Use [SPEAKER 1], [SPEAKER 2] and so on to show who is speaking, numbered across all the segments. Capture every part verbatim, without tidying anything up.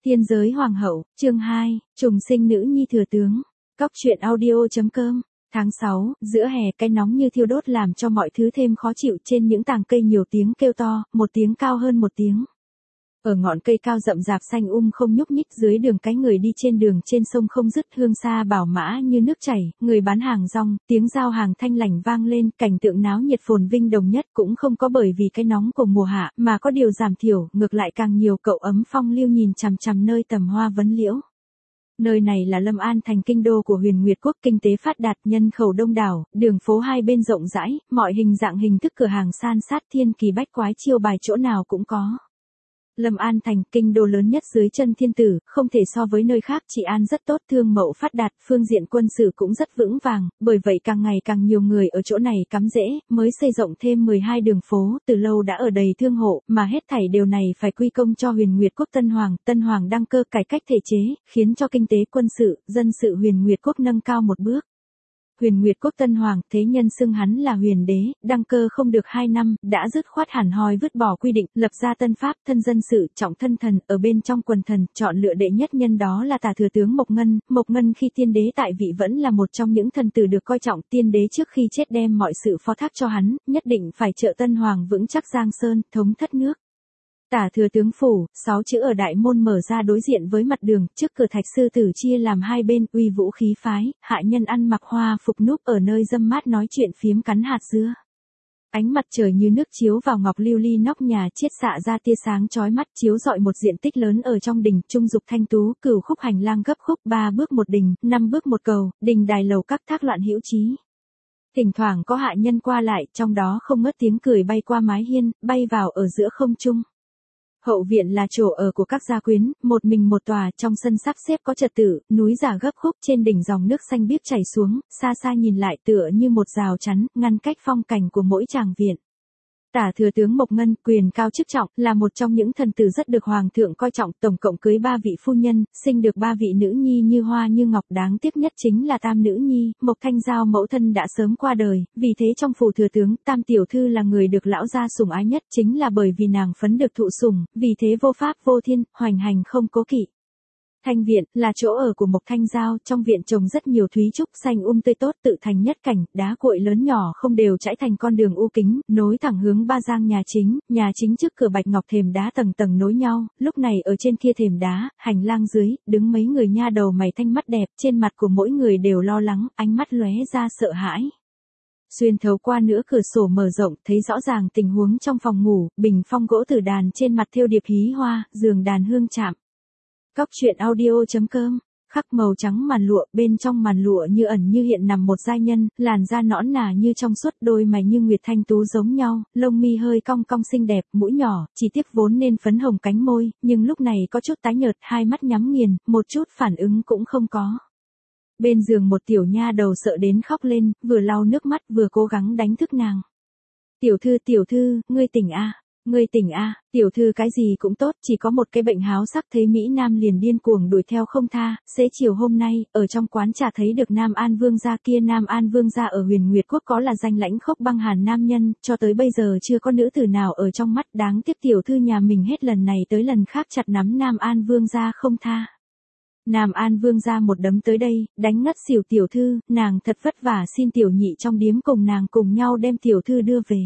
[SPEAKER 1] Tiên giới hoàng hậu, chương hai, trùng sinh nữ nhi thừa tướng. Cóc truyện audio.com. Tháng sáu, giữa hè, cái nóng như thiêu đốt làm cho mọi thứ thêm khó chịu. Trên những tàng cây nhiều tiếng kêu to, một tiếng cao hơn một tiếng. Ở ngọn cây cao rậm rạp xanh um không nhúc nhích, dưới đường cái người đi trên đường trên sông không dứt, hương xa bảo mã như nước chảy, người bán hàng rong, tiếng giao hàng thanh lành vang lên, cảnh tượng náo nhiệt phồn vinh đồng nhất. Cũng không có bởi vì cái nóng của mùa hạ mà có điều giảm thiểu, ngược lại càng nhiều. Cậu ấm phong lưu nhìn chằm chằm nơi tầm hoa vấn liễu. Nơi này là Lâm An thành, kinh đô của Huyền Nguyệt quốc, kinh tế phát đạt, nhân khẩu đông đảo, đường phố hai bên rộng rãi, mọi hình dạng hình thức cửa hàng san sát, thiên kỳ bách quái, chiêu bài chỗ nào cũng có. Lâm An thành, kinh đô lớn nhất dưới chân thiên tử, không thể so với nơi khác. Trị an rất tốt, thương mậu phát đạt, phương diện quân sự cũng rất vững vàng, bởi vậy càng ngày càng nhiều người ở chỗ này cắm rễ, mới xây rộng thêm mười hai đường phố, từ lâu đã ở đầy thương hộ, mà hết thảy điều này phải quy công cho Huyền Nguyệt quốc Tân Hoàng. Tân Hoàng đăng cơ cải cách thể chế, khiến cho kinh tế, quân sự, dân sự Huyền Nguyệt quốc nâng cao một bước. Huyền Nguyệt quốc Tân Hoàng, thế nhân xưng hắn là Huyền đế, đăng cơ không được hai năm, đã dứt khoát hẳn hoi vứt bỏ quy định, lập ra tân pháp, thân dân sự, trọng thân thần, ở bên trong quần thần, chọn lựa đệ nhất nhân, đó là Tả thừa tướng Mộc Ngân. Mộc Ngân khi tiên đế tại vị vẫn là một trong những thần tử được coi trọng, tiên đế trước khi chết đem mọi sự phó thác cho hắn, nhất định phải trợ Tân Hoàng vững chắc giang sơn, thống thất nước. Tả thừa tướng phủ, sáu chữ ở đại môn mở ra đối diện với mặt đường, trước cửa thạch sư tử chia làm hai bên, uy vũ khí phái, hạ nhân ăn mặc hoa phục núp ở nơi râm mát nói chuyện phiếm cắn hạt dưa. Ánh mặt trời như nước chiếu vào ngọc lưu ly nóc nhà, chiết xạ ra tia sáng chói mắt, chiếu rọi một diện tích lớn ở trong đình, trung dục thanh tú, cửu khúc hành lang gấp khúc, ba bước một đình, năm bước một cầu, đình đài lầu các thác loạn hữu chí. Thỉnh thoảng có hạ nhân qua lại, trong đó không ngớt tiếng cười bay qua mái hiên, bay vào ở giữa không trung. Hậu viện là chỗ ở của các gia quyến, một mình một tòa, trong sân sắp xếp có trật tự, núi giả gấp khúc, trên đỉnh dòng nước xanh biếc chảy xuống, xa xa nhìn lại tựa như một rào chắn, ngăn cách phong cảnh của mỗi tràng viện. Tả thừa tướng Mộc Ngân, quyền cao chức trọng, là một trong những thần tử rất được hoàng thượng coi trọng, tổng cộng cưới ba vị phu nhân, sinh được ba vị nữ nhi như hoa như ngọc. Đáng tiếc nhất chính là tam nữ nhi, Mộc Thanh Giao mẫu thân đã sớm qua đời, vì thế trong phủ thừa tướng, tam tiểu thư là người được lão gia sủng ái nhất, chính là bởi vì nàng phấn được thụ sủng, vì thế vô pháp vô thiên, hoành hành không cố kỵ. Thanh viện là chỗ ở của Mộc Thanh Giao, trong viện trồng rất nhiều thúy trúc xanh um tươi tốt, tự thành nhất cảnh, đá cuội lớn nhỏ không đều trải thành con đường u kính, nối thẳng hướng ba giang nhà chính. Nhà chính trước cửa bạch ngọc thềm đá tầng tầng nối nhau, lúc này ở trên kia thềm đá, hành lang dưới, đứng mấy người nha đầu mày thanh mắt đẹp, trên mặt của mỗi người đều lo lắng, ánh mắt lóe ra sợ hãi. Xuyên thấu qua nửa cửa sổ mở rộng, thấy rõ ràng tình huống trong phòng ngủ, bình phong gỗ tử đàn trên mặt thêu điệp hí hoa, giường đàn hương chạm. Cóc truyện audio.com. Khắc màu trắng màn lụa, bên trong màn lụa như ẩn như hiện nằm một giai nhân, làn da nõn nà như trong suốt, đôi mày như nguyệt thanh tú giống nhau, lông mi hơi cong cong xinh đẹp, mũi nhỏ, chỉ tiếc vốn nên phấn hồng cánh môi, nhưng lúc này có chút tái nhợt, hai mắt nhắm nghiền, một chút phản ứng cũng không có. Bên giường một tiểu nha đầu sợ đến khóc lên, vừa lau nước mắt vừa cố gắng đánh thức nàng. Tiểu thư tiểu thư, ngươi tỉnh a. Ngươi tỉnh a, à, tiểu thư cái gì cũng tốt, chỉ có một cái bệnh háo sắc. Thấy Mỹ Nam liền điên cuồng đuổi theo không tha. Xế chiều hôm nay, ở trong quán trà thấy được Nam An Vương gia kia. Nam An Vương gia ở Huyền Nguyệt quốc có là danh lãnh khốc băng hàn nam nhân, cho tới bây giờ chưa có nữ tử nào ở trong mắt. Đáng tiếc tiểu thư nhà mình hết lần này tới lần khác chặt nắm Nam An Vương gia không tha. Nam An Vương gia một đấm tới đây, đánh ngất xỉu tiểu thư, nàng thật vất vả xin tiểu nhị trong điếm cùng nàng cùng nhau đem tiểu thư đưa về.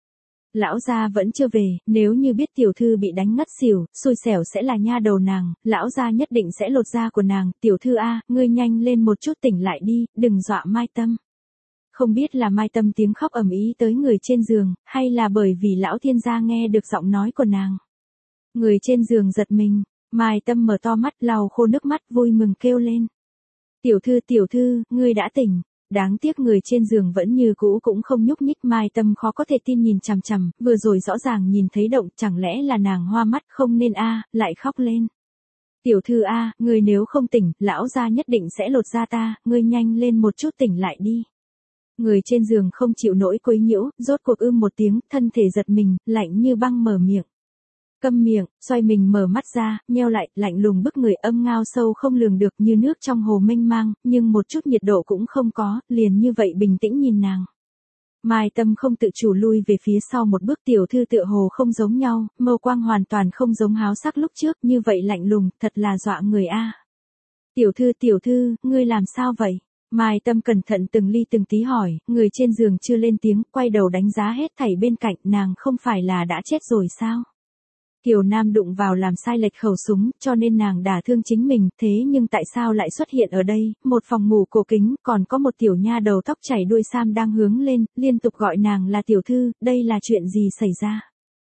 [SPEAKER 1] Lão gia vẫn chưa về, nếu như biết tiểu thư bị đánh ngất xỉu, xui xẻo sẽ là nha đầu nàng, lão gia nhất định sẽ lột da của nàng. Tiểu thư a, ngươi nhanh lên một chút tỉnh lại đi, đừng dọa Mai Tâm. Không biết là Mai Tâm tiếng khóc ầm ĩ tới người trên giường, hay là bởi vì lão thiên gia nghe được giọng nói của nàng. Người trên giường giật mình, Mai Tâm mở to mắt, lau khô nước mắt, vui mừng kêu lên. Tiểu thư tiểu thư, ngươi đã tỉnh. Đáng tiếc người trên giường vẫn như cũ cũng không nhúc nhích. Mai Tâm khó có thể tin nhìn chằm chằm, vừa rồi rõ ràng nhìn thấy động, chẳng lẽ là nàng hoa mắt không nên a, à, lại khóc lên. Tiểu thư a, à, ngươi nếu không tỉnh, lão gia nhất định sẽ lột da ta, ngươi nhanh lên một chút tỉnh lại đi. Người trên giường không chịu nổi quấy nhiễu, rốt cuộc ưm một tiếng, thân thể giật mình, lạnh như băng mở miệng. Câm miệng, xoay mình mở mắt ra, nheo lại, lạnh lùng bức người, âm ngao sâu không lường được như nước trong hồ mênh mang, nhưng một chút nhiệt độ cũng không có, liền như vậy bình tĩnh nhìn nàng. Mai Tâm không tự chủ lui về phía sau một bước, tiểu thư tựa hồ không giống nhau, mâu quang hoàn toàn không giống háo sắc lúc trước, như vậy lạnh lùng, thật là dọa người a. Tiểu thư, tiểu thư, ngươi làm sao vậy? Mai Tâm cẩn thận từng ly từng tí hỏi, người trên giường chưa lên tiếng, quay đầu đánh giá hết thảy bên cạnh, nàng không phải là đã chết rồi sao? Kiều Nam đụng vào làm sai lệch khẩu súng, cho nên nàng đả thương chính mình, thế nhưng tại sao lại xuất hiện ở đây, một phòng ngủ cổ kính, còn có một tiểu nha đầu tóc chảy đuôi sam đang hướng lên, liên tục gọi nàng là tiểu thư, đây là chuyện gì xảy ra?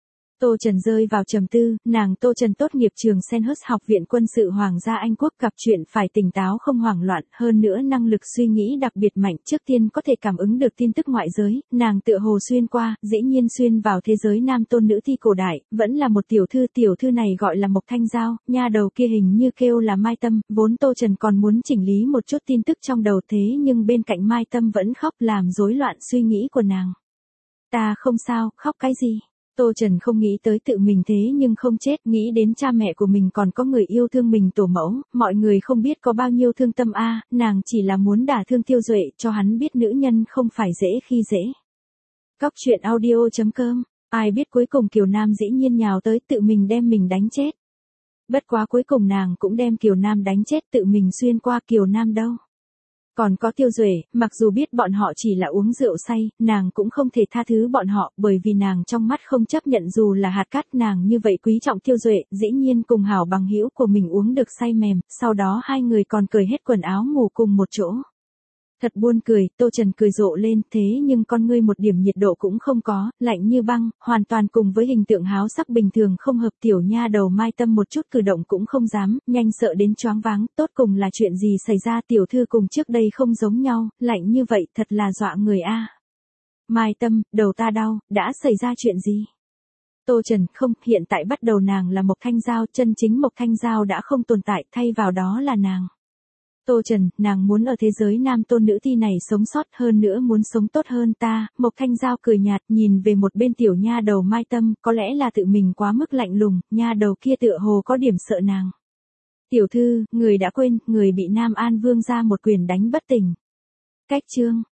[SPEAKER 1] Tô Trần rơi vào trầm tư, nàng Tô Trần tốt nghiệp trường Sandhurst học viện quân sự Hoàng gia Anh quốc, gặp chuyện phải tỉnh táo không hoảng loạn, hơn nữa năng lực suy nghĩ đặc biệt mạnh, trước tiên có thể cảm ứng được tin tức ngoại giới, nàng tựa hồ xuyên qua, dĩ nhiên xuyên vào thế giới nam tôn nữ thi cổ đại, vẫn là một tiểu thư, tiểu thư này gọi là Mộc Thanh Giao, nha đầu kia hình như kêu là Mai Tâm, vốn Tô Trần còn muốn chỉnh lý một chút tin tức trong đầu, thế nhưng bên cạnh Mai Tâm vẫn khóc làm rối loạn suy nghĩ của nàng. Ta không sao, khóc cái gì? Tô Trần không nghĩ tới tự mình thế nhưng không chết, nghĩ đến cha mẹ của mình còn có người yêu thương mình tổ mẫu, mọi người không biết có bao nhiêu thương tâm a, nàng chỉ là muốn đả thương Tiêu Duệ, cho hắn biết nữ nhân không phải dễ khi dễ. Cóc truyện audio chấm com, ai biết cuối cùng Kiều Nam dĩ nhiên nhào tới tự mình đem mình đánh chết. Bất quá cuối cùng nàng cũng đem Kiều Nam đánh chết, tự mình xuyên qua Kiều Nam đâu. Còn có Tiêu Duệ, mặc dù biết bọn họ chỉ là uống rượu say, nàng cũng không thể tha thứ bọn họ, bởi vì nàng trong mắt không chấp nhận dù là hạt cát, nàng như vậy quý trọng Tiêu Duệ, dĩ nhiên cùng hảo bằng hữu của mình uống được say mềm, sau đó hai người còn cởi hết quần áo ngủ cùng một chỗ. Thật buồn cười, Tô Trần cười rộ lên, thế nhưng con ngươi một điểm nhiệt độ cũng không có, lạnh như băng, hoàn toàn cùng với hình tượng háo sắc bình thường không hợp, tiểu nha đầu Mai Tâm một chút cử động cũng không dám, nhanh sợ đến choáng váng, tốt cùng là chuyện gì xảy ra, tiểu thư cùng trước đây không giống nhau, lạnh như vậy, thật là dọa người a. Mai Tâm, đầu ta đau, đã xảy ra chuyện gì? Tô Trần, không, hiện tại bắt đầu nàng là Mộc Thanh Giao, chân chính Mộc Thanh Giao đã không tồn tại, thay vào đó là nàng. Tô Trần, nàng muốn ở thế giới nam tôn nữ thi này sống sót, hơn nữa muốn sống tốt hơn ta, Mộc Thanh Giao cười nhạt nhìn về một bên tiểu nha đầu Mai Tâm, có lẽ là tự mình quá mức lạnh lùng, nha đầu kia tựa hồ có điểm sợ nàng. Tiểu thư, người đã quên, người bị Nam An Vương ra một quyền đánh bất tỉnh. Cách chương.